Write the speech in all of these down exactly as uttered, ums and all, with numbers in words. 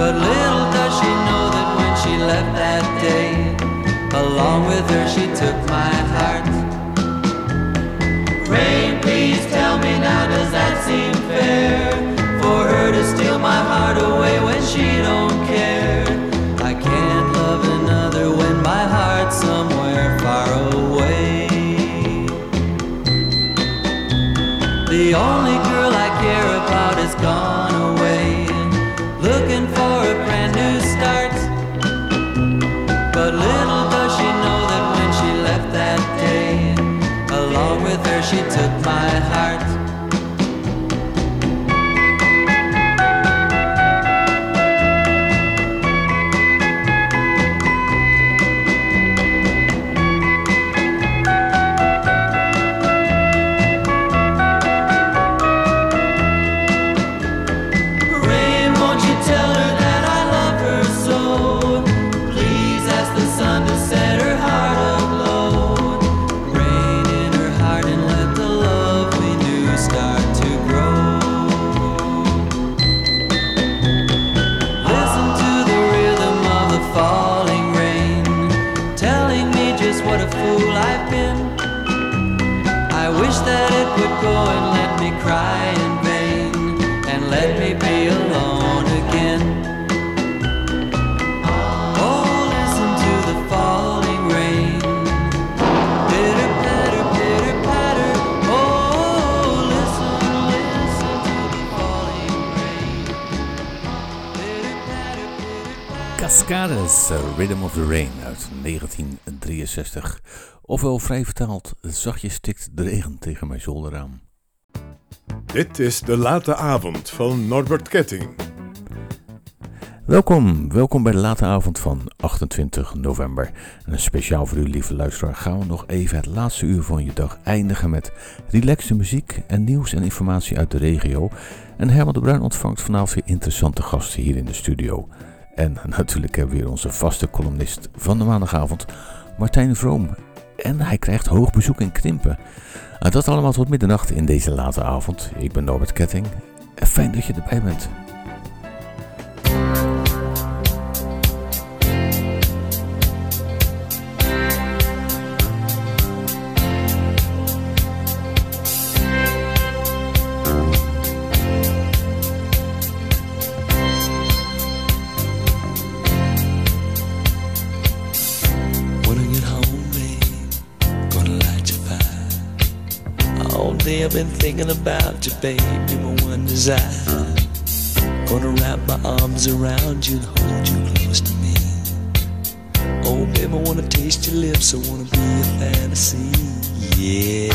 But little does she know that when she left that day, along with her she took my heart. Rain, please tell me now, does that seem fair? For her to steal my heart away when she don't care. I can't love another when my heart's somewhere far away. The only girl I care about is gone away, looking for a brand new start. But little does she know that when she left that day, along with her she took my heart. That it would go and let me cry in vain, and let me be alone again. Oh, listen to the falling rain, pitter patter, pitter patter. Oh, listen, listen to the falling rain, pitter patter, pitter patter. Cascades, Rhythm of the Rain uit negentien drieënzestig. Ofwel vrij vertaald, zachtjes tikt de regen tegen mijn zolder aan. Dit is de late avond van Norbert Ketting. Welkom, welkom bij de late avond van achtentwintig november. En speciaal voor u, lieve luisteraar, gaan we nog even het laatste uur van je dag eindigen met relaxte muziek en nieuws en informatie uit de regio. En Herman de Bruin ontvangt vanavond weer interessante gasten hier in de studio. En natuurlijk hebben we weer onze vaste columnist van de maandagavond, Martijn Vroom. En hij krijgt hoog bezoek in Krimpen. En dat allemaal tot middernacht in deze late avond. Ik ben Norbert Ketting. En fijn dat je erbij bent. I've been thinking about you, baby, my one desire. Gonna wrap my arms around you and hold you close to me. Oh, baby, I wanna taste your lips, I wanna be a fantasy, yeah.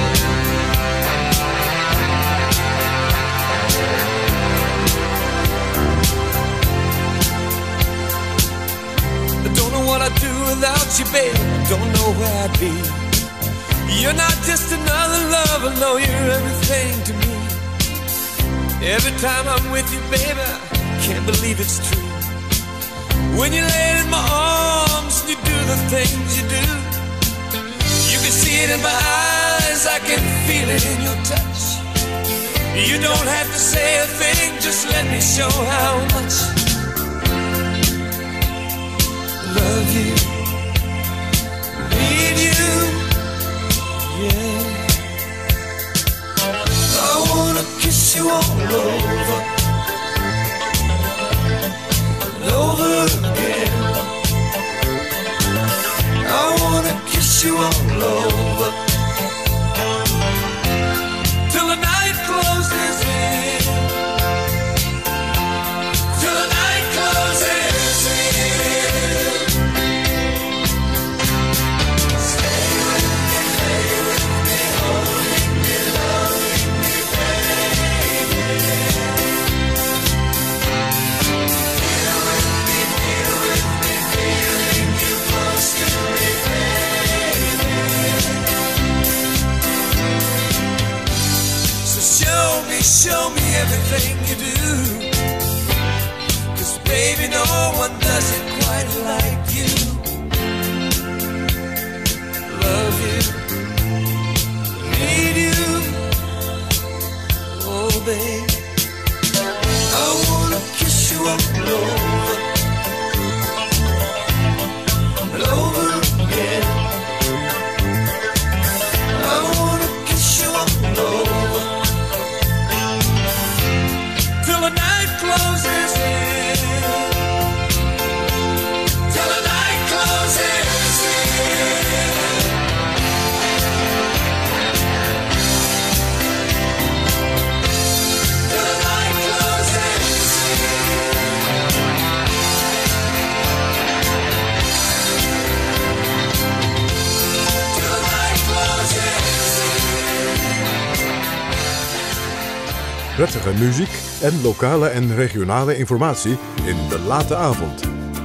I don't know what I'd do without you, baby, I don't know where I'd be. You're not just another lover, no, you're everything to me. Every time I'm with you, baby, I can't believe it's true. When you lay in my arms and you do the things you do, you can see it in my eyes, I can feel it in your touch. You don't have to say a thing, just let me show how much I love you, need you. Yeah, I wanna kiss you all over, and over again. I wanna kiss you all over, till the night closes in, till the night closes in. Stay with me, stay with me, holding me, loving me, baby. Feel with me, feel with me, feeling you close to me, baby. So show me, show me everything you do, 'cause baby, no one does it quite like you. Love you, need you, oh babe. I wanna kiss you all over, Prettige muziek en lokale en regionale informatie in de late avond.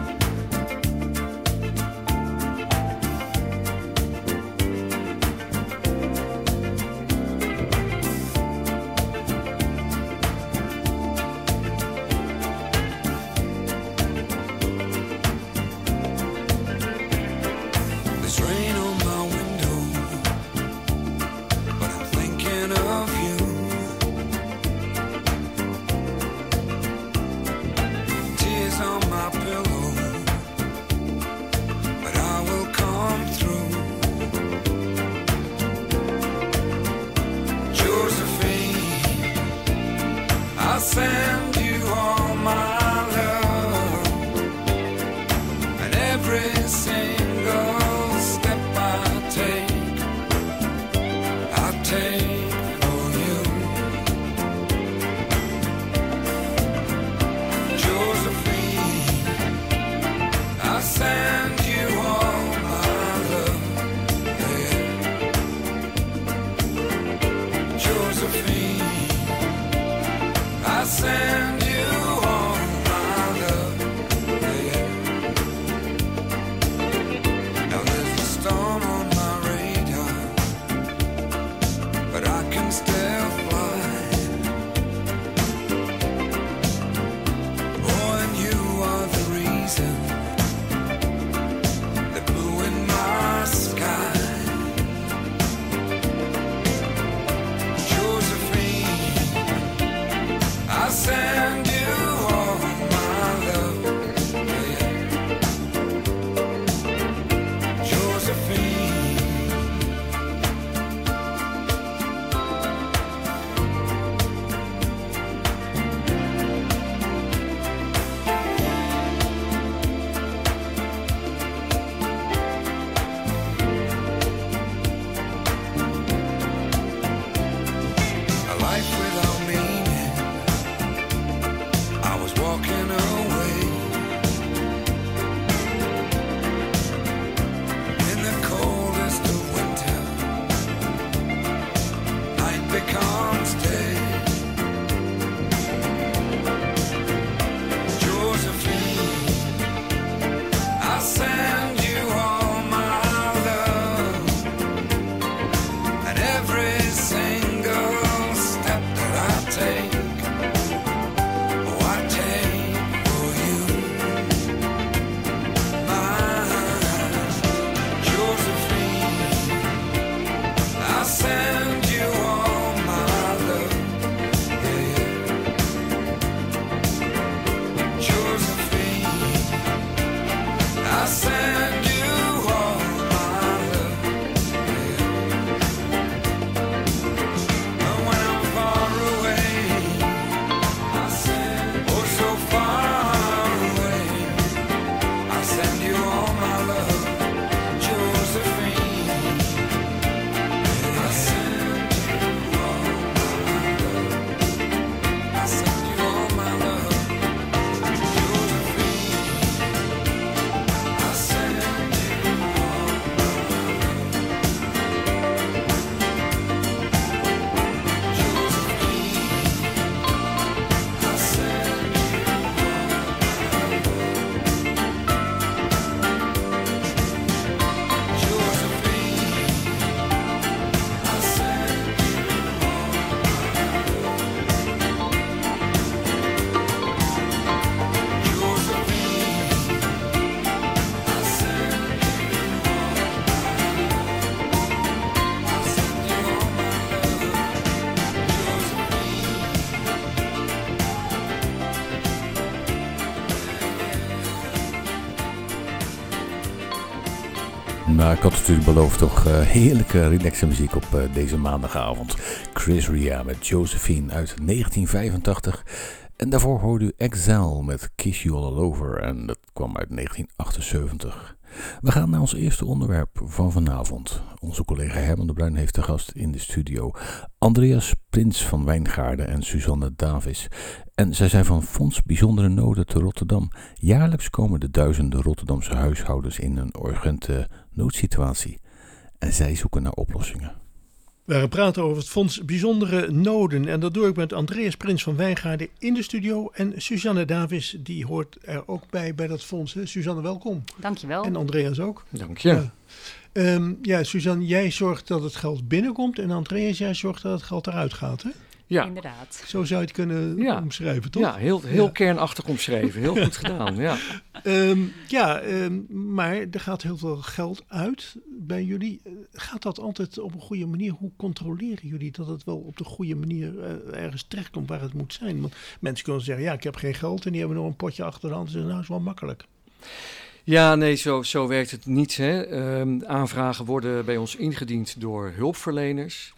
Nou, ik had natuurlijk beloofd toch uh, heerlijke relaxe muziek op uh, deze maandagavond. Chris Rea met Josephine uit negentien vijfentachtig. En daarvoor hoorde u Exile met Kiss You All Over en dat kwam uit negentien achtenzeventig. We gaan naar ons eerste onderwerp van vanavond. Onze collega Herman de Bruin heeft te gast in de studio Andreas Prins van Wijngaarden en Suzanne Davis. En zij zijn van Fonds Bijzondere Noden te Rotterdam. Jaarlijks komen de duizenden Rotterdamse huishoudens in een urgente noodsituatie. En zij zoeken naar oplossingen. We gaan praten over het Fonds Bijzondere Noden. En dat doe ik met Andreas Prins van Wijngaarden in de studio. En Suzanne Davis, die hoort er ook bij bij dat fonds. Hè? Suzanne, welkom. Dankjewel. En Andreas ook. Dank je. Ja. Um, ja, Suzanne, jij zorgt dat het geld binnenkomt. En Andreas, jij zorgt dat het geld eruit gaat, hè? Ja. Inderdaad. Zo zou je het kunnen ja. omschrijven, toch? Ja, heel, heel ja. kernachtig omschreven. Heel goed gedaan, ja. Um, ja, um, maar er gaat heel veel geld uit bij jullie. Gaat dat altijd op een goede manier? Hoe controleren jullie dat het wel op de goede manier uh, ergens terechtkomt waar het moet zijn? Want mensen kunnen zeggen, ja, ik heb geen geld en die hebben nog een potje achter de hand. Dus nou, is wel makkelijk. Ja, nee, zo, zo werkt het niet. Hè. Um, aanvragen worden bij ons ingediend door hulpverleners.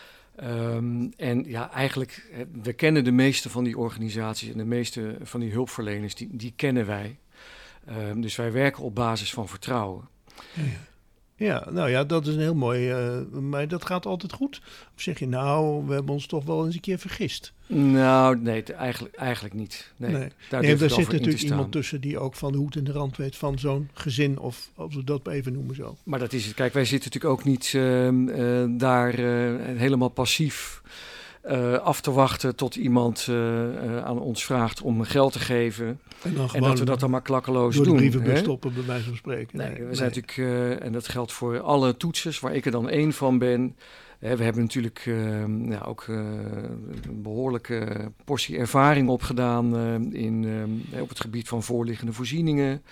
Um, en ja, eigenlijk, we kennen de meeste van die organisaties en de meeste van die hulpverleners, die, die kennen wij. Um, dus wij werken op basis van vertrouwen. Ja, ja, nou ja, dat is een heel mooi, uh, maar dat gaat altijd goed? Of zeg je, nou, we hebben ons toch wel eens een keer vergist? Nou, nee, eigenlijk, eigenlijk niet. Nee, nee. daar, nee, daar zit te natuurlijk staan. iemand tussen die ook van de hoed en de rand weet van zo'n gezin, of als we dat even noemen zo. Maar dat is het. Kijk, wij zitten natuurlijk ook niet uh, uh, daar uh, helemaal passief uh, af te wachten tot iemand uh, uh, aan ons vraagt om geld te geven. En, dan en dat we dat dan maar klakkeloos door de doen. Door de brievenbus hè? stoppen, bij wijze van spreken. Nee, nee, we nee. zijn natuurlijk, uh, en dat geldt voor alle toetsers, waar ik er dan één van ben. Uh, we hebben natuurlijk uh, ja, ook uh, een behoorlijke portie ervaring opgedaan uh, in, uh, op het gebied van voorliggende voorzieningen.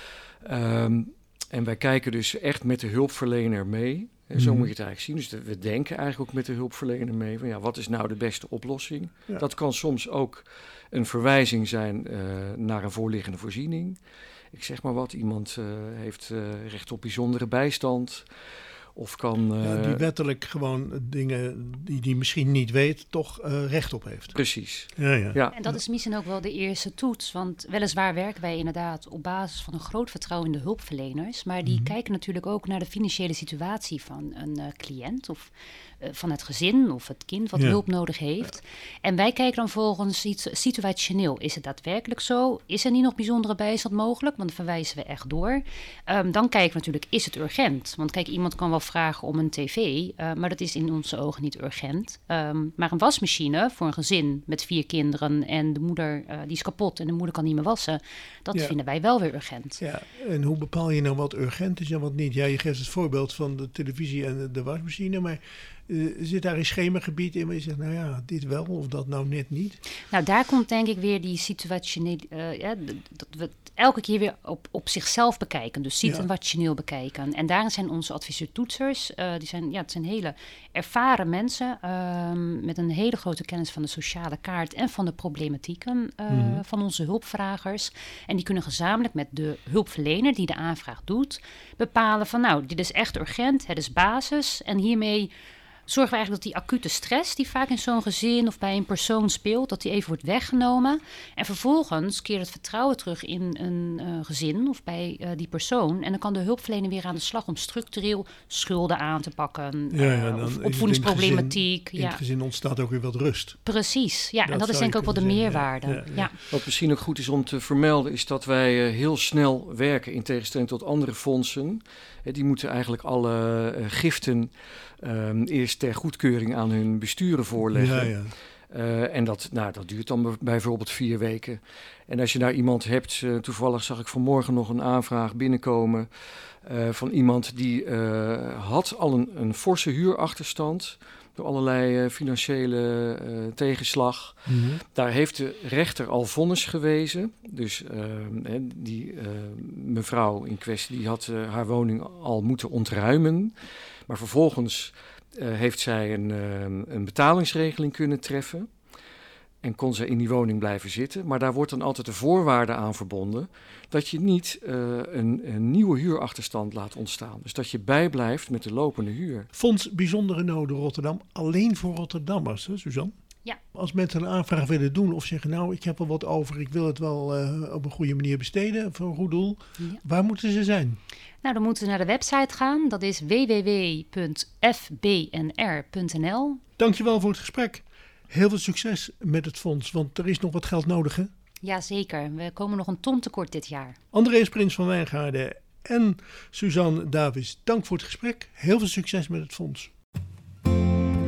Um, en wij kijken dus echt met de hulpverlener mee. En zo Mm. moet je het eigenlijk zien. Dus de, we denken eigenlijk ook met de hulpverlener mee. Van, ja, wat is nou de beste oplossing? Ja. Dat kan soms ook een verwijzing zijn uh, naar een voorliggende voorziening. Ik zeg maar wat, iemand uh, heeft uh, recht op bijzondere bijstand. Of kan... Uh, ja, die wettelijk gewoon dingen die die misschien niet weet, toch uh, recht op heeft. Precies. Ja, ja. Ja. En dat is misschien ook wel de eerste toets. Want weliswaar werken wij inderdaad op basis van een groot vertrouwen in de hulpverleners. Maar die mm-hmm. kijken natuurlijk ook naar de financiële situatie van een uh, cliënt of uh, van het gezin of het kind wat ja. hulp nodig heeft. Ja. En wij kijken dan volgens iets situationeel. Is het daadwerkelijk zo? Is er niet nog bijzondere bijstand mogelijk? Want dan verwijzen we echt door. Um, dan kijken we natuurlijk, is het urgent? Want kijk, iemand kan wel vragen om een tv, uh, maar dat is in onze ogen niet urgent. Um, maar een wasmachine voor een gezin met vier kinderen en de moeder uh, die is kapot en de moeder kan niet meer wassen, dat ja. vinden wij wel weer urgent. Ja, en hoe bepaal je nou wat urgent is en wat niet? Ja, je geeft het voorbeeld van de televisie en de, de wasmachine, maar uh, zit daar een schemagebied in waar je zegt, nou ja, dit wel of dat nou net niet? Nou, daar komt denk ik weer die situationeel, uh, ja, dat we elke keer weer op, op zichzelf bekijken. Dus situationeel ja. bekijken. En daarin zijn onze adviseur-toetsers, uh, die zijn, ja, het zijn hele ervaren mensen uh, met een hele grote kennis van de sociale kaart en van de problematieken uh, mm-hmm. van onze hulpvragers. En die kunnen gezamenlijk met de hulpverlener die de aanvraag doet, bepalen van nou, dit is echt urgent, het is basis. En hiermee zorgen we eigenlijk dat die acute stress die vaak in zo'n gezin of bij een persoon speelt, dat die even wordt weggenomen. En vervolgens keert het vertrouwen terug in een uh, gezin of bij uh, die persoon. En dan kan de hulpverlener weer aan de slag om structureel schulden aan te pakken. Ja, ja, uh, of opvoedingsproblematiek. In, in het gezin ontstaat ook weer wat rust. Precies, ja. Dat en dat is denk ik ook wel de zeggen, meerwaarde. Ja, ja, ja. Wat misschien ook goed is om te vermelden is dat wij uh, heel snel werken in tegenstelling tot andere fondsen. Uh, die moeten eigenlijk alle uh, giften Um, eerst ter goedkeuring aan hun besturen voorleggen. Ja, ja. Uh, en dat, nou, dat duurt dan bijvoorbeeld vier weken. En als je daar iemand hebt, uh, toevallig zag ik vanmorgen nog een aanvraag binnenkomen uh, van iemand die uh, had al een, een forse huurachterstand door allerlei uh, financiële uh, tegenslag. Mm-hmm. Daar heeft de rechter al vonnis gewezen. Dus uh, die uh, mevrouw in kwestie die had uh, haar woning al moeten ontruimen. Maar vervolgens uh, heeft zij een, uh, een betalingsregeling kunnen treffen en kon ze in die woning blijven zitten. Maar daar wordt dan altijd de voorwaarde aan verbonden dat je niet uh, een, een nieuwe huurachterstand laat ontstaan. Dus dat je bijblijft met de lopende huur. Fonds Bijzondere Noden Rotterdam, alleen voor Rotterdammers, hè, Suzanne? Ja. Als mensen een aanvraag willen doen of zeggen, nou, ik heb er wat over, ik wil het wel uh, op een goede manier besteden voor een goed doel. Ja. Waar moeten ze zijn? Nou, dan moeten ze naar de website gaan. Dat is w w w punt f b n r punt n l. Dankjewel voor het gesprek. Heel veel succes met het fonds, want er is nog wat geld nodig, hè? Jazeker, we komen nog een ton tekort dit jaar. Andreas Prins van Wijngaarden en Suzanne Davis, dank voor het gesprek. Heel veel succes met het fonds.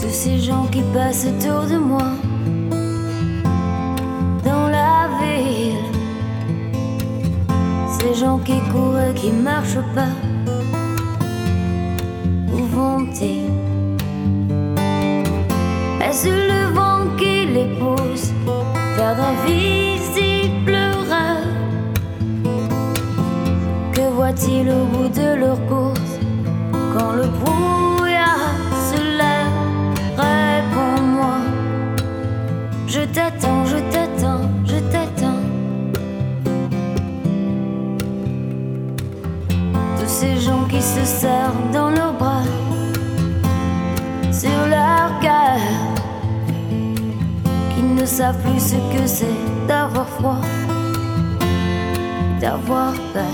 tous ces gens qui passent autour de moi dans la ville, ces gens qui courent et qui marchent pas, où vont-ils? Est-ce le vent qui les pousse vers d'invisibles rêves? Que voient-ils au bout de leur course quand le brouillard se lève? Réponds-moi, je t'attends, je t'attends, je t'attends. Tous ces gens qui se serrent dans leurs bras sur leur cœur, qui ne savent plus ce que c'est d'avoir froid, d'avoir peur.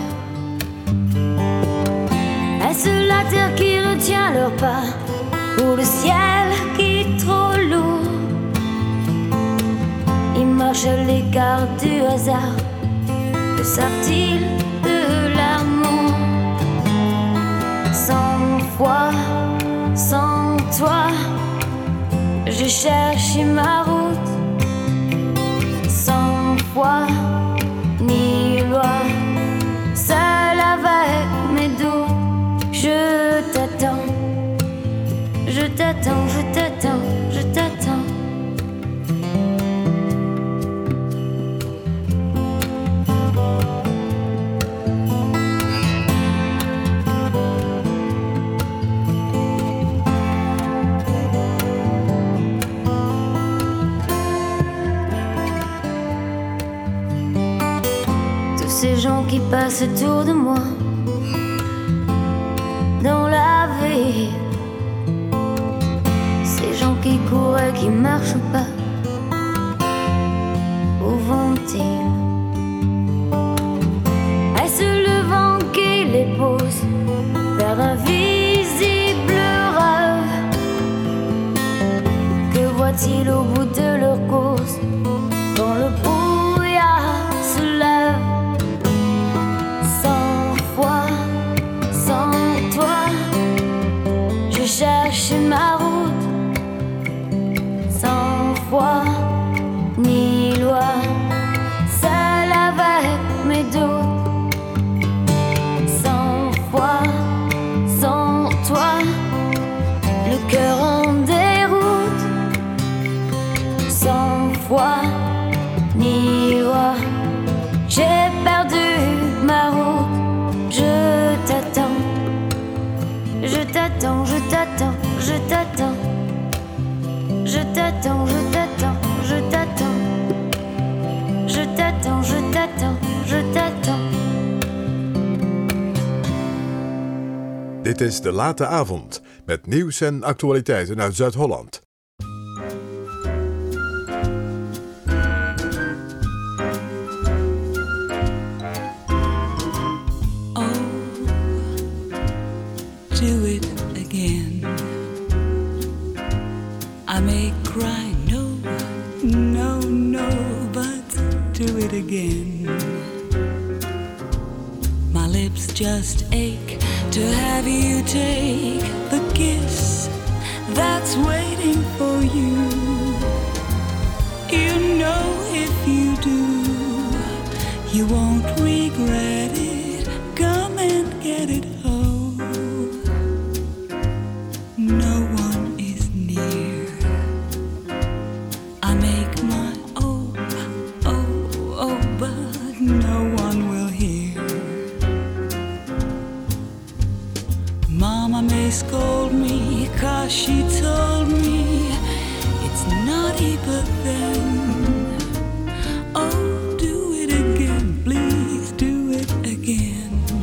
Est-ce la terre qui retient leur pas, ou le ciel qui est trop lourd? Ils marchent à l'écart du hasard, que savent-ils de l'amour? Sans foi, sans toi, j'ai cherché ma route. Sans foi ni loi, seul avec mes doutes. Je t'attends, je t'attends, je t'attends, je t'attends. Tous ces gens qui passent autour de moi dans la vie, ces gens qui courent et qui marchent pas, où vont-ils? Est-ce le vent qui les pousse vers d'invisibles rêves? Que voient-ils au bout de leur course quand le brouillard se lève? Sans foi, sans toi, je cherche ma route. Sans foi ni loi, seul avec mes doutes. Sans foi, sans toi, le cœur en déroute. Sans foi ni loi, j'ai perdu ma route. Je t'attends, je t'attends, je t'attends, je t'attends. Je t'attends, je t'attends, je t'attends. Je t'attends, je t'attends, je t'attends. Dit is De Late Avond, met nieuws en actualiteiten uit Zuid-Holland. Do it again. I may cry, no, no, no, but do it again. My lips just ache to have you take the kiss that's waiting for you. You know if you do, you won't regret it. Come and get it home. No one is near. I make my oh, oh, oh, but no one will hear. Mama may scold me 'cause she told me it's naughty, but then oh, do it again, please do it again.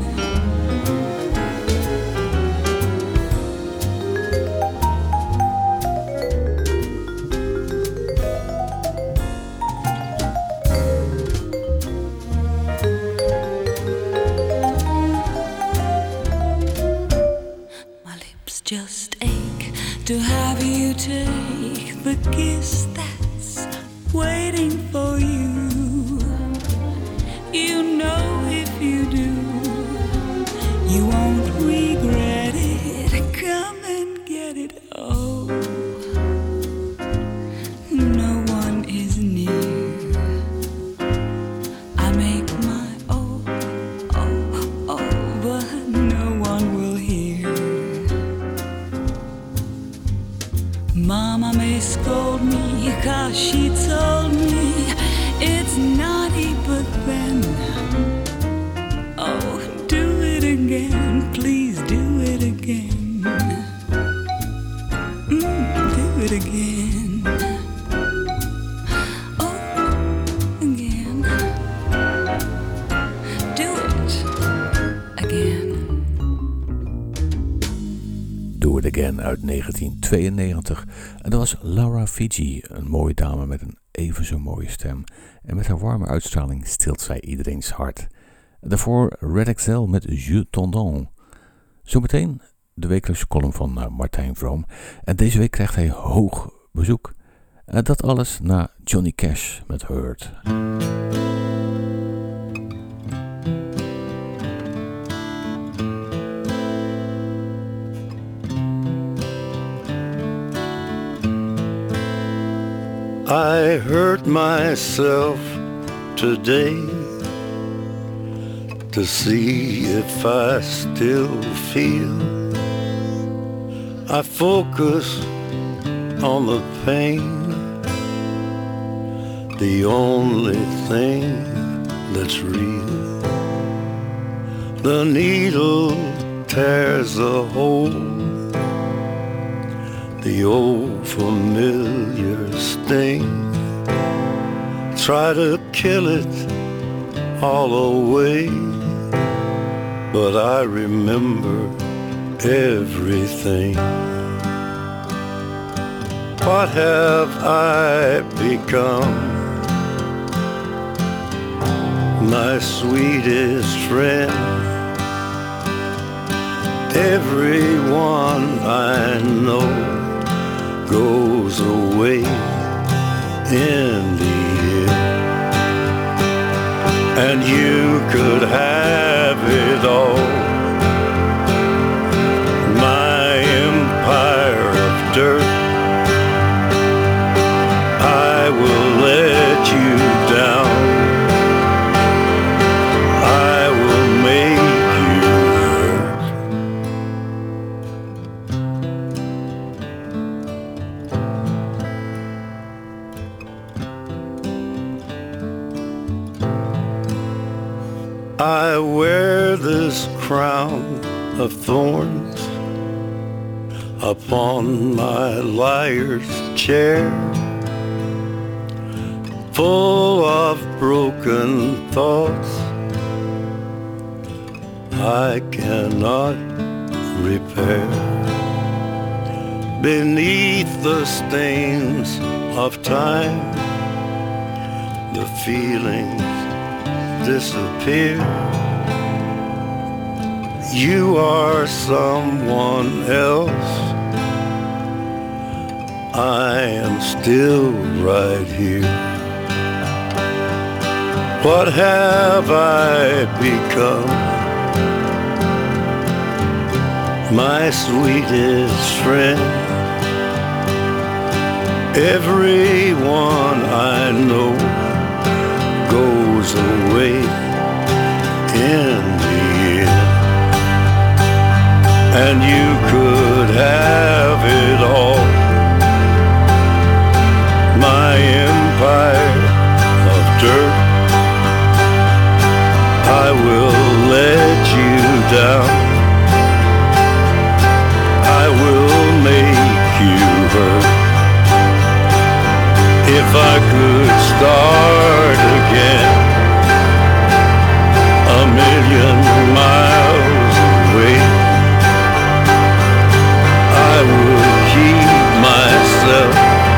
Just ache to have you take the kiss that's waiting for you. You know if you do, you won't regret it. Come and get it. Oh, Mama may scold me 'cause she told me it's naughty, but then, oh, do it again, please do it again. Mm, do it again. Oh, again. Do it again. Do It Again uit negentien tweeënnegentig. En dat was Laura Fiji, een mooie dame met een even zo mooie stem. En met haar warme uitstraling stilt zij iedereen's hart. Daarvoor Red X L met Je Tendance. Zometeen de wekelijkse column van uh, Martijn Vroom. En deze week krijgt hij hoog bezoek. En dat alles na Johnny Cash met Hurt. I hurt myself today to see if I still feel. I focus on the pain, the only thing that's real. The needle tears a hole, the old familiar sting. Try to kill it all away, but I remember everything. What have I become? My sweetest friend, everyone I know goes away in the end. And you could have it all, my empire of dirt. I will let you down, I will make you hurt. I wear this crown of thorns upon my liar's chair, full of broken thoughts I cannot repair. Beneath the stains of time, the feelings disappear. You are someone else, I am still right here. What have I become? My sweetest friend, everyone I know goes away in the end. And you could have it all, my empire of dirt. I will let you down, I will make you hurt. If I could start again, a million miles away, I would keep myself,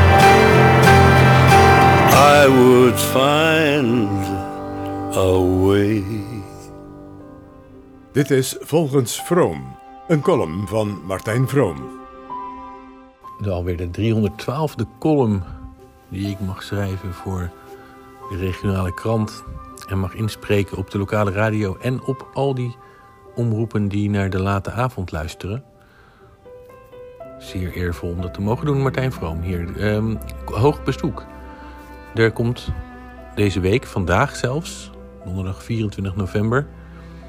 I would find a way. Dit is Volgens Vroom, een column van Martijn Vroom. De alweer de driehonderdtwaalfde column die ik mag schrijven voor de regionale krant en mag inspreken op de lokale radio en op al die omroepen die naar de late avond luisteren. Zeer eervol om dat te mogen doen, Martijn Vroom hier. Um, hoog bezoek. Er komt deze week, vandaag zelfs, donderdag vierentwintig november,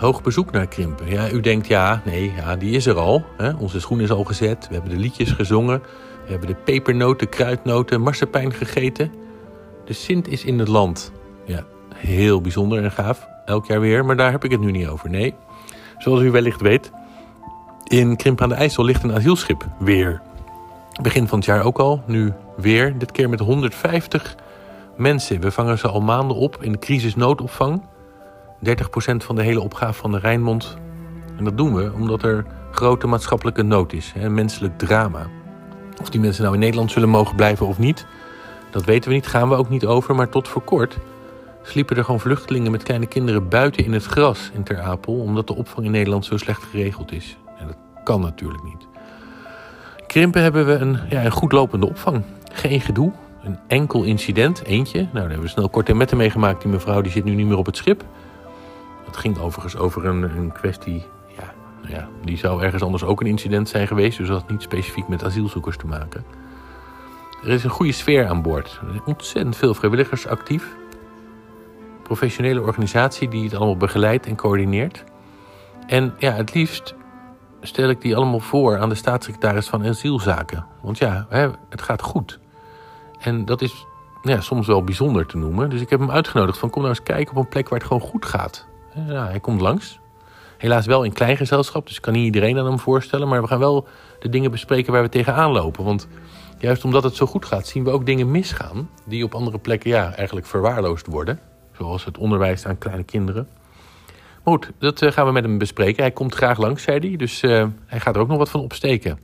hoog bezoek naar Krimpen. Ja, u denkt, ja, nee, ja, die is er al. Hè? Onze schoen is al gezet. We hebben de liedjes gezongen. We hebben de pepernoten, kruidnoten, marsepein gegeten. De Sint is in het land. Ja, heel bijzonder en gaaf. Elk jaar weer, maar daar heb ik het nu niet over. Nee, zoals u wellicht weet, in Krimpen aan de IJssel ligt een asielschip. Weer. Begin van het jaar ook al. Nu weer. Dit keer met honderdvijftig mensen. We vangen ze al maanden op in de crisisnoodopvang. dertig procent van de hele opgave van de Rijnmond. En dat doen we omdat er grote maatschappelijke nood is. Hè, menselijk drama. Of die mensen nou in Nederland zullen mogen blijven of niet, dat weten we niet, gaan we ook niet over. Maar tot voor kort sliepen er gewoon vluchtelingen met kleine kinderen buiten in het gras in Ter Apel, omdat de opvang in Nederland zo slecht geregeld is. En dat kan natuurlijk niet. In Krimpen hebben we een, ja, een goed lopende opvang. Geen gedoe. Een enkel incident, eentje. Nou, daar hebben we snel kort en metten meegemaakt. Die mevrouw die zit nu niet meer op het schip. Het ging overigens over een, een kwestie, ja, nou ja, die zou ergens anders ook een incident zijn geweest. Dus dat had niet specifiek met asielzoekers te maken. Er is een goede sfeer aan boord. Er zijn ontzettend veel vrijwilligers actief. Professionele organisatie die het allemaal begeleidt en coördineert. En ja, het liefst stel ik die allemaal voor aan de staatssecretaris van Asielzaken. Want ja, het gaat goed. En dat is ja, soms wel bijzonder te noemen. Dus ik heb hem uitgenodigd van kom nou eens kijken op een plek waar het gewoon goed gaat. Ja, hij komt langs. Helaas wel in klein gezelschap, dus ik kan niet iedereen aan hem voorstellen. Maar we gaan wel de dingen bespreken waar we tegenaan lopen. Want juist omdat het zo goed gaat, zien we ook dingen misgaan die op andere plekken ja, eigenlijk verwaarloosd worden. Zoals het onderwijs aan kleine kinderen. Maar goed, dat uh, gaan we met hem bespreken. Hij komt graag langs, zei hij. Dus uh, hij gaat er ook nog wat van opsteken.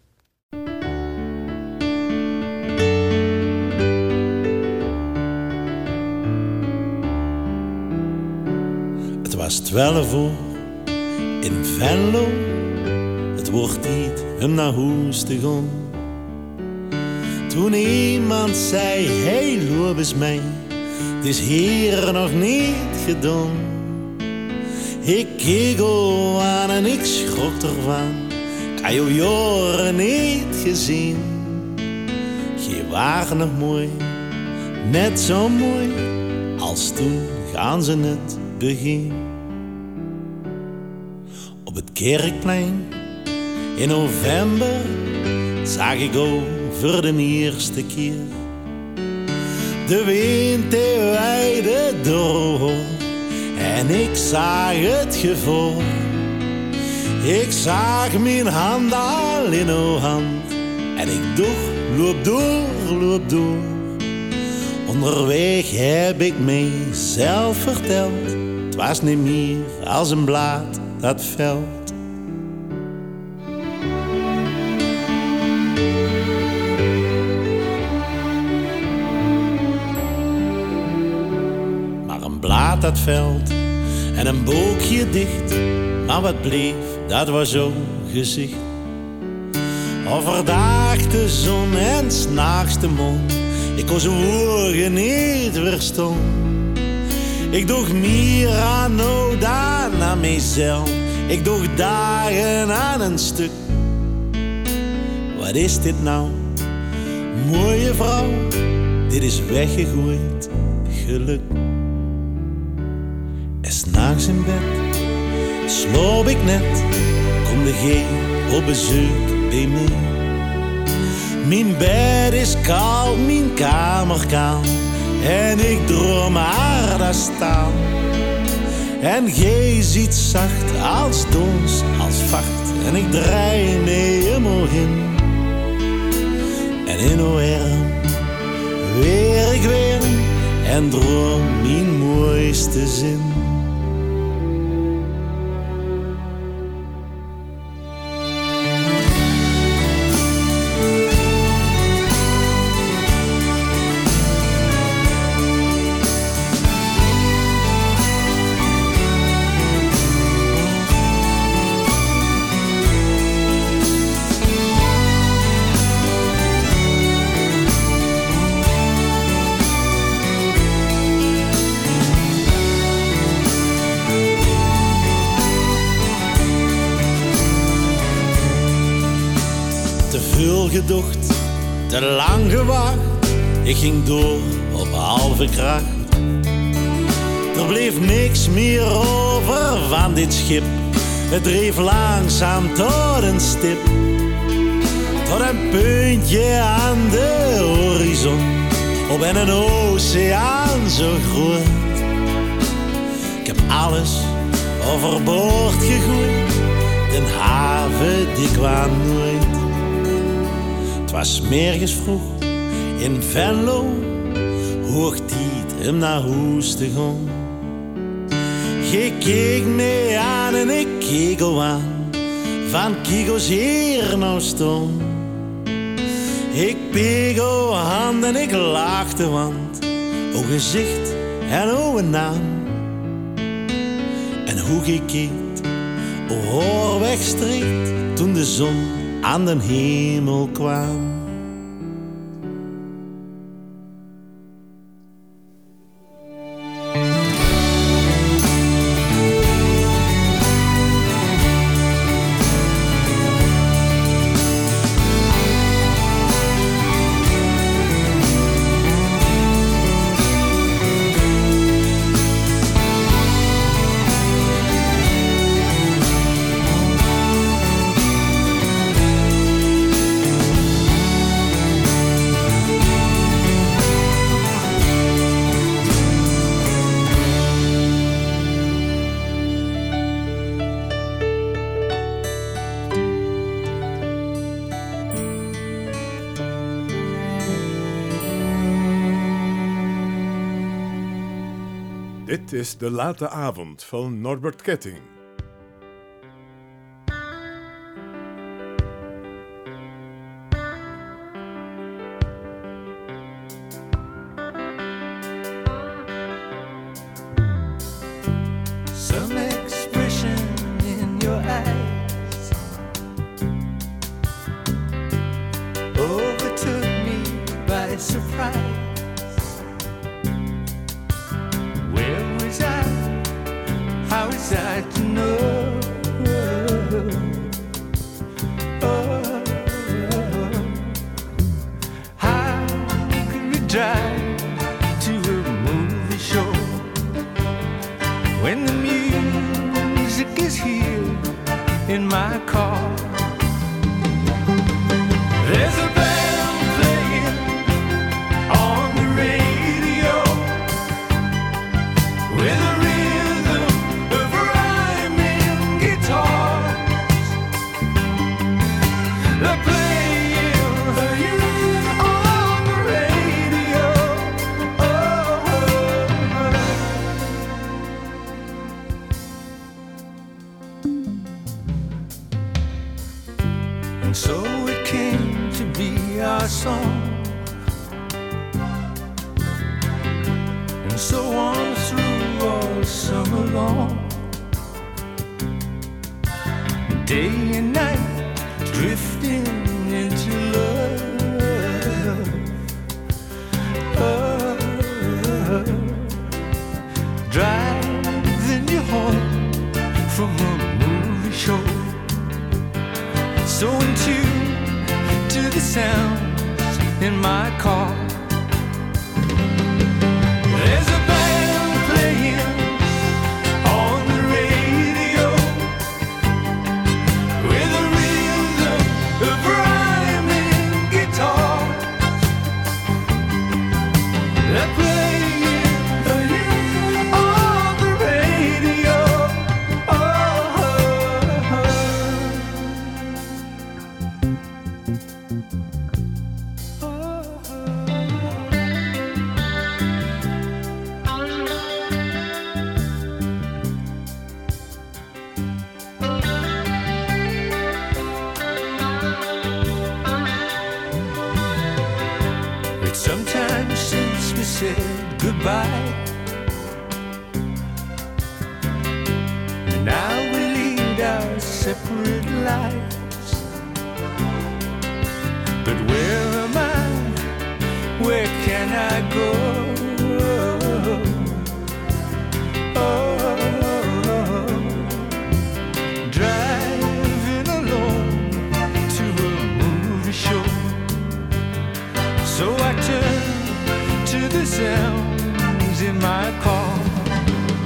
Het was twaalf uur in Venlo. Het wordt tijd om naar huis te gaan. Toen iemand zei, hey, loop eens mee. Het is hier nog niet gedaan. Ik keek al aan en ik schrok ervan. Ik had jou jaren niet gezien. Je waren nog mooi, net zo mooi als toen gaan ze het begin. Op het kerkplein in november zag ik al voor de eerste keer de wind die weide door en ik zag het gevoel. Ik zag mijn hand al in uw hand en ik dacht, loop door, loop door. Onderweg heb ik mezelf verteld, het was niet meer als een blad dat veld. Blad dat veld en een boekje dicht, maar wat bleef, dat was zo'n gezicht. Overdag de zon en 's nachts de mond, ik kon zijn woorden niet verstaan. Ik dacht meer aan nou dan aan mezelf, ik dacht dagen aan een stuk. Wat is dit nou, mooie vrouw, dit is weggegooid geluk. En 's nachts in bed sloop ik net, kom de G op bezoek bij mij. Mijn bed is koud, mijn kamer kaal, en ik droom haar daar staan. En G ziet zacht als dons, als vacht, en ik draai mee helemaal in. En in haar arm weer ik weer en droom mijn mooiste zin. Gedocht, te lang gewacht, ik ging door op halve kracht. Er bleef niks meer over van dit schip. Het dreef langzaam tot een stip, tot een puntje aan de horizon, op en een oceaan zo groot. Ik heb alles overboord gegooid, den haven die kwam nooit. Het was 's morgens vroeg in Venlo, hoog tijd hem naar huis te gaan. Je keek me aan en ik keek al aan, van Kigo's hier nou stond. Ik peeg o hand en ik lachte, want o gezicht en o een naam. En hoe je keek, o hoor wegstreekt, toen de zon aan den hemel kwam. Dit is De Late Avond van Norbert Ketting. Some expression in your eyes overtook me by surprise. How is I to know? Oh, how can we drive to a movie show when the music is here in my car? There's a band playing on the radio with a song, and so on through all summer long, day and night drifting into love. Oh, driving you home from a movie show, so in tune to the sound in my car. There's a band playing on the radio with a rhythm of rhyming guitars. They're playing for you on the radio. Oh, oh, oh. Sometimes since we said goodbye, and now we lead our separate lives. But where am I? Where can I go? Oh, driving alone to a movie show. So I turn to the sounds in my car.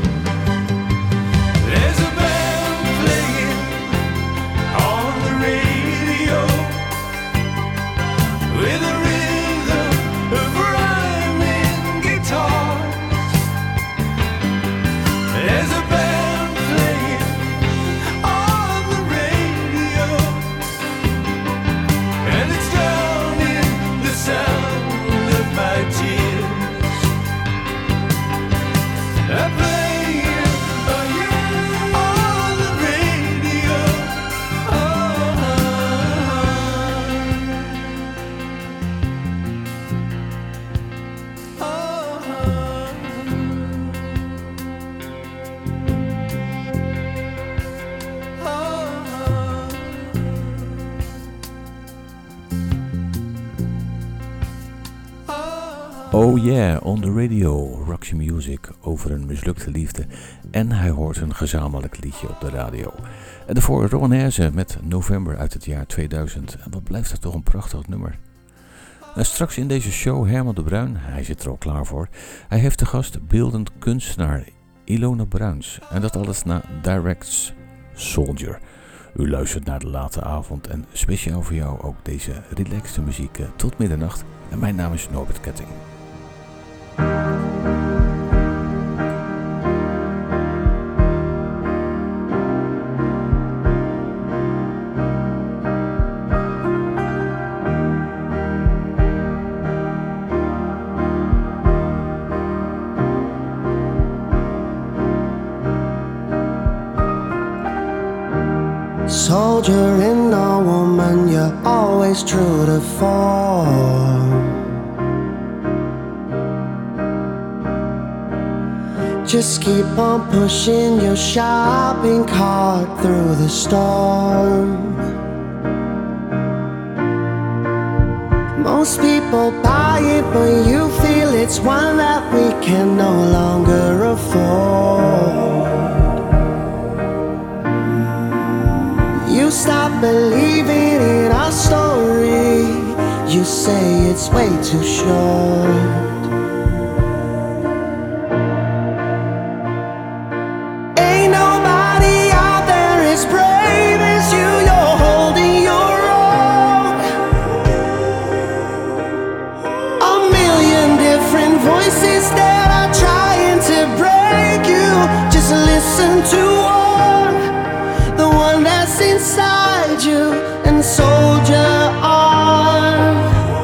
Oh yeah, on the radio, Roxy Music over een mislukte liefde en hij hoort een gezamenlijk liedje op de radio. En daarvoor Ron Herze met November uit het jaar tweeduizend. En wat blijft dat toch een prachtig nummer. En straks in deze show Herman de Bruin, hij zit er al klaar voor. Hij heeft de gast beeldend kunstenaar Ilona Bruins en dat alles na Directs Soldier. U luistert naar de late avond en speciaal voor jou ook deze relaxte muziek tot middernacht. En mijn naam is Norbert Ketting. Soldier in a woman, you're always true to form. Just keep on pushing your shopping cart through the storm. Most people buy it, but you feel it's one that we can no longer afford. You stop believing in our story. You say it's way too short. Ain't nobody out there as brave as you. You're holding your own. A million different voices that are trying to break you. Just listen to one, the one that's inside you, and soldier on.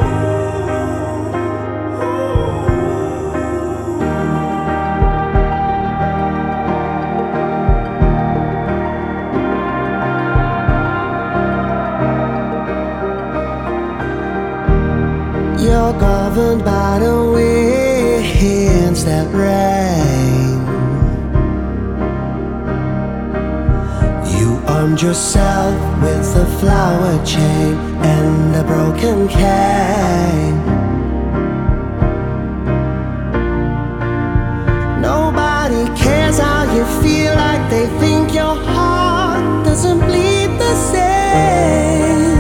You're governed by the winds that rain. You armed yourself with a flower chain and a broken cane. Nobody cares how you feel, like they think your heart doesn't bleed the same.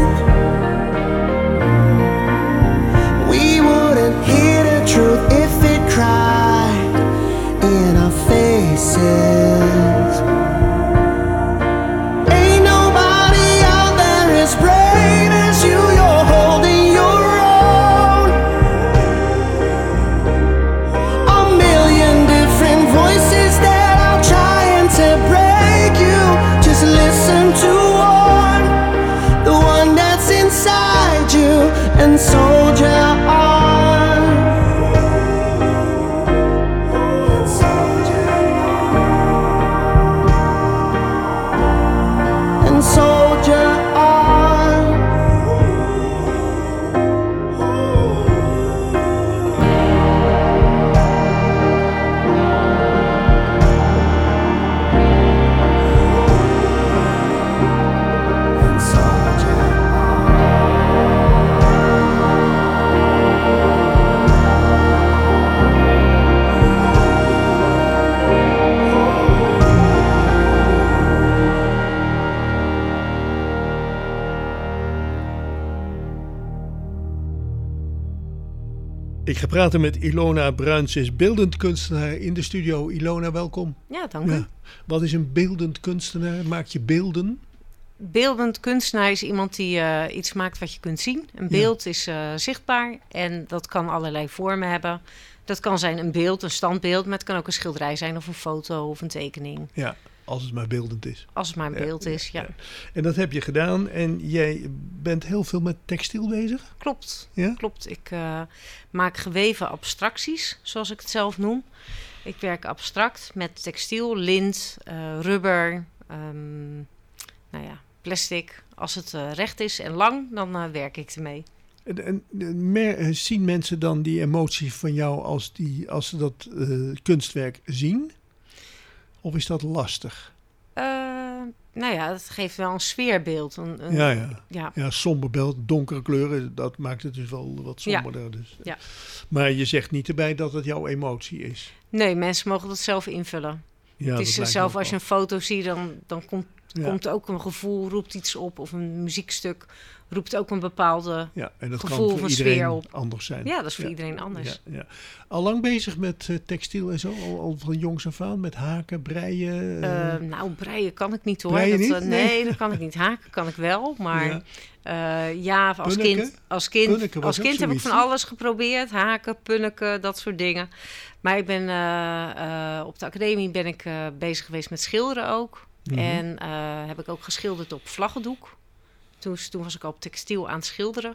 We wouldn't hear the truth if it cried in our faces. Ain't nobody out there as brave as you. You're holding your own. A million different voices that are trying to break you. Just listen to one, the one that's inside you, and soldier on. And soldier on. And soldier Ik ga praten met Ilona Bruins, is beeldend kunstenaar in de studio. Ilona, welkom. Ja, dank u. Ja. Wat is een beeldend kunstenaar? Maak je beelden? Beeldend kunstenaar is iemand die uh, iets maakt wat je kunt zien. Een beeld ja. is uh, zichtbaar en dat kan allerlei vormen hebben. Dat kan zijn een beeld, een standbeeld, maar het kan ook een schilderij zijn of een foto of een tekening. Ja, als het maar beeldend is. Als het maar een ja, beeld is, ja. ja. En dat heb je gedaan en jij bent heel veel met textiel bezig? Klopt, ja? klopt. Ik uh, maak geweven abstracties, zoals ik het zelf noem. Ik werk abstract met textiel, lint, uh, rubber, um, nou ja, plastic. Als het uh, recht is en lang, dan uh, werk ik ermee. En, en mer, zien mensen dan die emotie van jou als, die, als ze dat uh, kunstwerk zien? Of is dat lastig? Uh, nou ja, het geeft wel een sfeerbeeld. Een, een, ja, ja. Ja. ja, somber beeld, donkere kleuren, dat maakt het dus wel wat somberder. Ja. Dus. Ja. Maar je zegt niet erbij dat het jouw emotie is. Nee, mensen mogen dat zelf invullen. Ja, het is dat zelf, lijkt me als je ook een foto ziet, dan, dan komt, Ja. komt ook een gevoel, roept iets op. Of een muziekstuk roept ook een bepaalde Ja, en dat gevoel kan voor van iedereen sfeer op. anders zijn. Ja, dat is voor Ja. iedereen anders. Ja, ja. Al lang bezig met uh, textiel en zo? Al, al van jongs af aan? Met haken, breien? Uh... Uh, nou, breien kan ik niet hoor. Breien dat, niet? uh, nee, Nee. dat kan ik niet. Haken kan ik wel, maar Ja. uh, ja, als Punneken? kind, als kind, Punneken was als ook kind heb ik zoiets, van hè? alles geprobeerd. Haken, punneken, dat soort dingen. Maar ik ben uh, uh, op de academie ben ik uh, bezig geweest met schilderen ook. Mhm. En uh, heb ik ook geschilderd op vlaggendoek. Toen, toen was ik al op textiel aan het schilderen.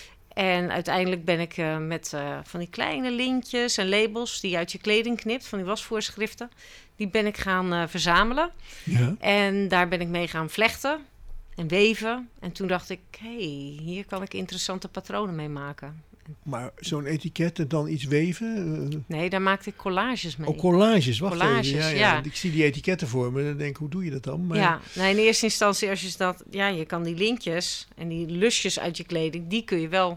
En uiteindelijk ben ik uh, met uh, van die kleine lintjes en labels die je uit je kleding knipt, van die wasvoorschriften, die ben ik gaan uh, verzamelen. Ja. En daar ben ik mee gaan vlechten en weven. En toen dacht ik, hé, hey, hier kan ik interessante patronen mee maken. Maar zo'n etiket en dan iets weven? Uh... Nee, daar maakte ik collages mee. Oh, collages. Wacht collages, even. Ja, ja. ja. Ik zie die etiketten voor me en dan denk ik, hoe doe je dat dan? Maar... Ja, nou, in eerste instantie als je dat, ja, je kan die lintjes en die lusjes uit je kleding, die kun je wel,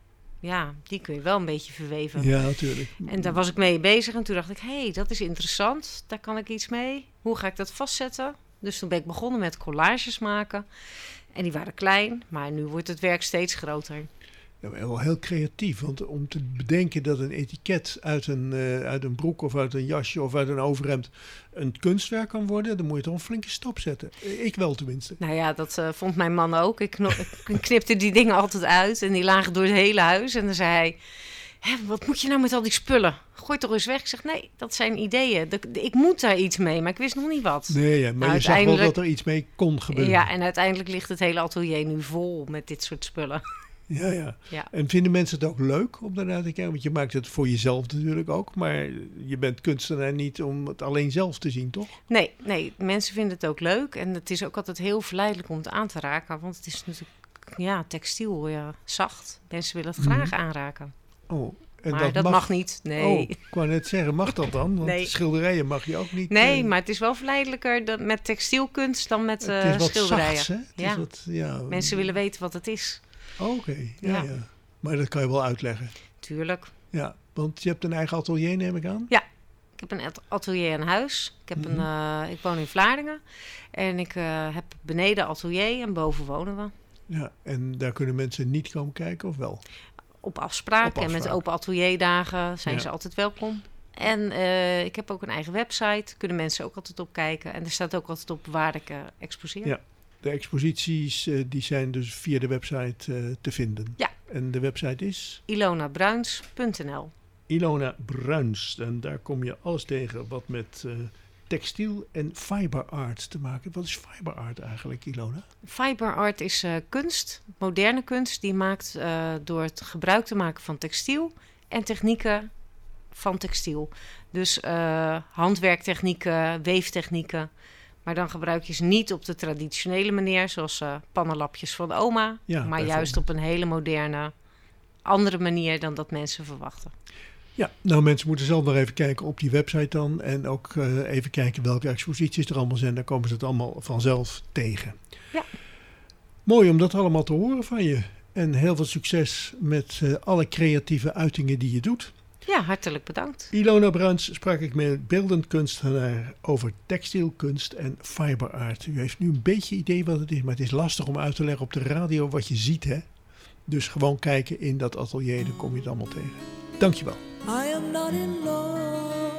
ja, die kun je wel een beetje verweven. Ja, natuurlijk. En daar was ik mee bezig en toen dacht ik, hé, hey, dat is interessant, daar kan ik iets mee. Hoe ga ik dat vastzetten? Dus toen ben ik begonnen met collages maken. En die waren klein, maar nu wordt het werk steeds groter. Ja, maar wel heel creatief, want om te bedenken dat een etiket uit een, uh, uit een broek of uit een jasje of uit een overhemd een kunstwerk kan worden, dan moet je toch een flinke stap zetten. Ik wel tenminste. Nou ja, dat uh, vond mijn man ook. Ik, kno- ik knipte die dingen altijd uit en die lagen door het hele huis. En dan zei hij, hè, wat moet je nou met al die spullen? Gooi toch eens weg. Ik zeg, nee, dat zijn ideeën. De, de, ik moet daar iets mee, maar ik wist nog niet wat. Nee, ja, maar nou, je zag wel dat er iets mee kon gebeuren. Ja, en uiteindelijk ligt het hele atelier nu vol met dit soort spullen. Ja, ja, ja. En vinden mensen het ook leuk om daarnaar te kijken? Want je maakt het voor jezelf natuurlijk ook. Maar je bent kunstenaar niet om het alleen zelf te zien, toch? Nee, nee, mensen vinden het ook leuk. En het is ook altijd heel verleidelijk om het aan te raken. Want het is natuurlijk, ja, textiel, ja, zacht. Mensen willen het graag Mhm. aanraken. Oh, en maar dat, dat mag... mag niet, nee. Oh, ik wou net zeggen, mag dat dan? Want Nee. schilderijen mag je ook niet... Nee, uh, maar het is wel verleidelijker dan met textielkunst dan met uh, het is wat schilderijen. zachts, hè? Het ja. is wat, ja. Mensen willen weten wat het is. Oh, oké, okay. ja, Ja. ja. Maar dat kan je wel uitleggen. Tuurlijk. Ja, want je hebt een eigen atelier, neem ik aan? Ja, ik heb een at- atelier aan huis. Ik, heb Mhm. een, uh, ik woon in Vlaardingen. En ik uh, heb beneden atelier en boven wonen we. Ja, en daar kunnen mensen niet komen kijken, of wel? Op afspraak, Op en met afspraak. open atelierdagen zijn Ja. ze altijd welkom. En uh, ik heb ook een eigen website. Kunnen mensen ook altijd op kijken. En er staat ook altijd op waar ik uh, exposeer. Ja, de exposities uh, die zijn dus via de website uh, te vinden. Ja. En de website is? ilona bruins punt n l. Ilona Bruins. En daar kom je alles tegen wat met uh, textiel en fiber art te maken. Wat is fiber art eigenlijk, Ilona? Fiber art is uh, kunst, moderne kunst. Die maakt uh, door het gebruik te maken van textiel en technieken van textiel. Dus uh, handwerktechnieken, weeftechnieken. Maar dan gebruik je ze niet op de traditionele manier, zoals uh, pannenlapjes van oma. Ja, maar juist op een hele moderne, andere manier dan dat mensen verwachten. Ja, nou mensen moeten zelf nog even kijken op die website dan. En ook uh, even kijken welke exposities er allemaal zijn. Dan komen ze het allemaal vanzelf tegen. Ja. Mooi om dat allemaal te horen van je. En heel veel succes met uh, alle creatieve uitingen die je doet. Ja, hartelijk bedankt. Ilona Bruins sprak ik met beeldend kunstenaar over textielkunst en fiber art. U heeft nu een beetje idee wat het is, maar het is lastig om uit te leggen op de radio wat je ziet, hè? Dus gewoon kijken in dat atelier, dan kom je het allemaal tegen. Dankjewel. I am not in love,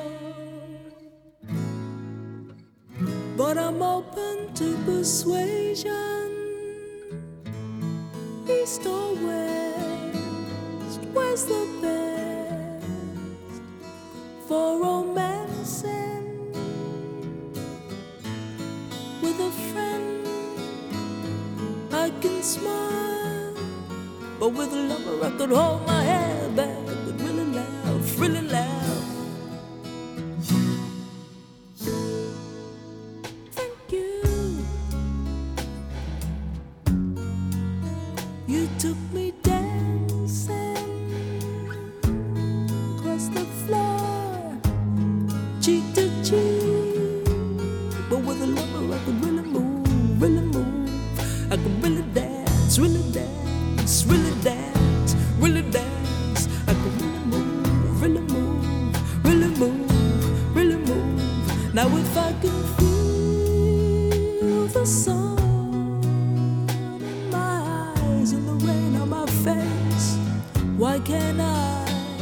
but I'm open to persuasion. East or west, where's the best for romancing with a friend? I can smile, but with a lover I could hold my head back. Really laugh, really laugh. Thank you. You took me dancing across the floor, cheek to cheek. But with a lover I could really move Why can't I?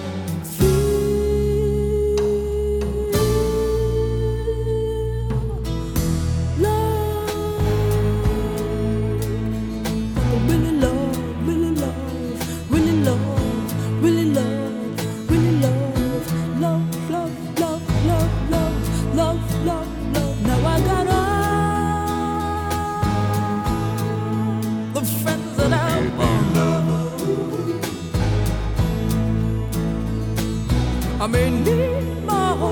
I may need more,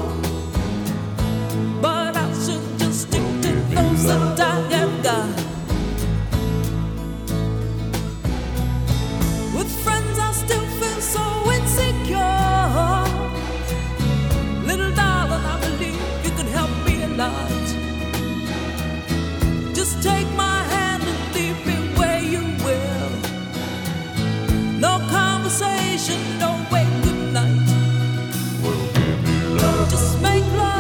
but I should just stick to those that I have got. With friends I still feel so insecure. Little darling, I believe you can help me a lot. Just take my hand and leave me where you will. No conversation, no wait, good night. Just make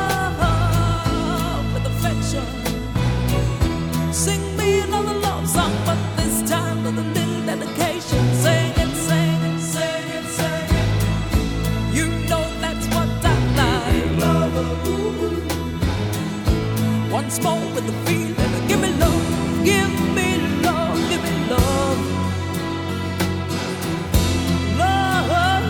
love with affection. Sing me another love song, but this time with a little dedication. Sing it, sing it, sing it, sing it. You know that's what I like. Once more with the feeling. Give me love, give me love, give me love. Love.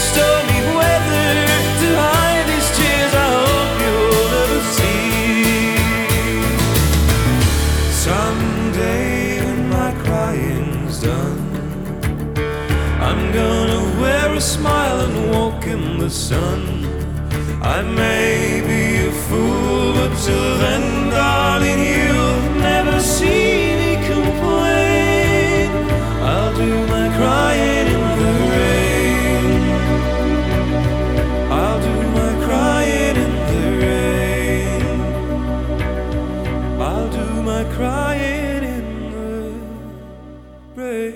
stormy weather to hide these tears I hope you'll never see. Someday when my crying's done, I'm gonna wear a smile and walk in the sun. I may be a fool, but till then, darling, you'll never see me complain. I'll do my crying in the rain. I'll do my crying in the rain. I'll do my crying in the rain.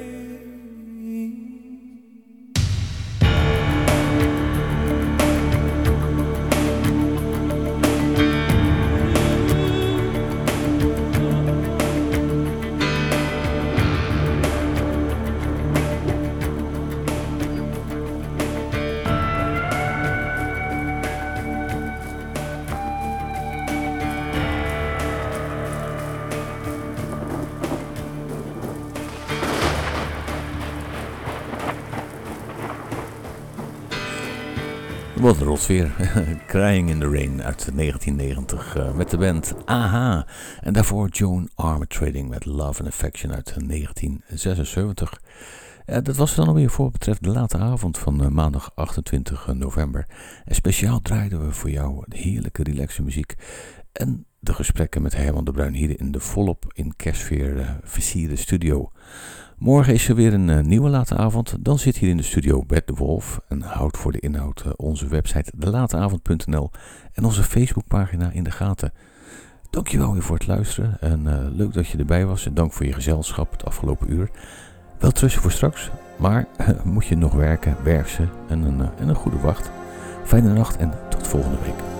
Wat een rotsfeer. Crying in the Rain uit negentien negentig uh, met de band A H. En daarvoor Joan Armatrading met Love and Affection uit negentien zesenzeventig. Uh, dat was dan alweer voor wat betreft de late avond van uh, maandag achtentwintig november. En speciaal draaiden we voor jou de heerlijke relaxe muziek. En de gesprekken met Herman de Bruin hier in de volop in kerstsfeer uh, versierde studio. Morgen is er weer een uh, nieuwe late avond. Dan zit hier in de studio Bert de Wolf en houdt voor de inhoud uh, onze website de lateavond punt n l en onze Facebookpagina in de gaten. Dankjewel weer voor het luisteren en uh, leuk dat je erbij was en dank voor je gezelschap het afgelopen uur. Wel trussen voor straks, maar uh, moet je nog werken, werk ze en een, uh, en een goede wacht. Fijne nacht en tot volgende week.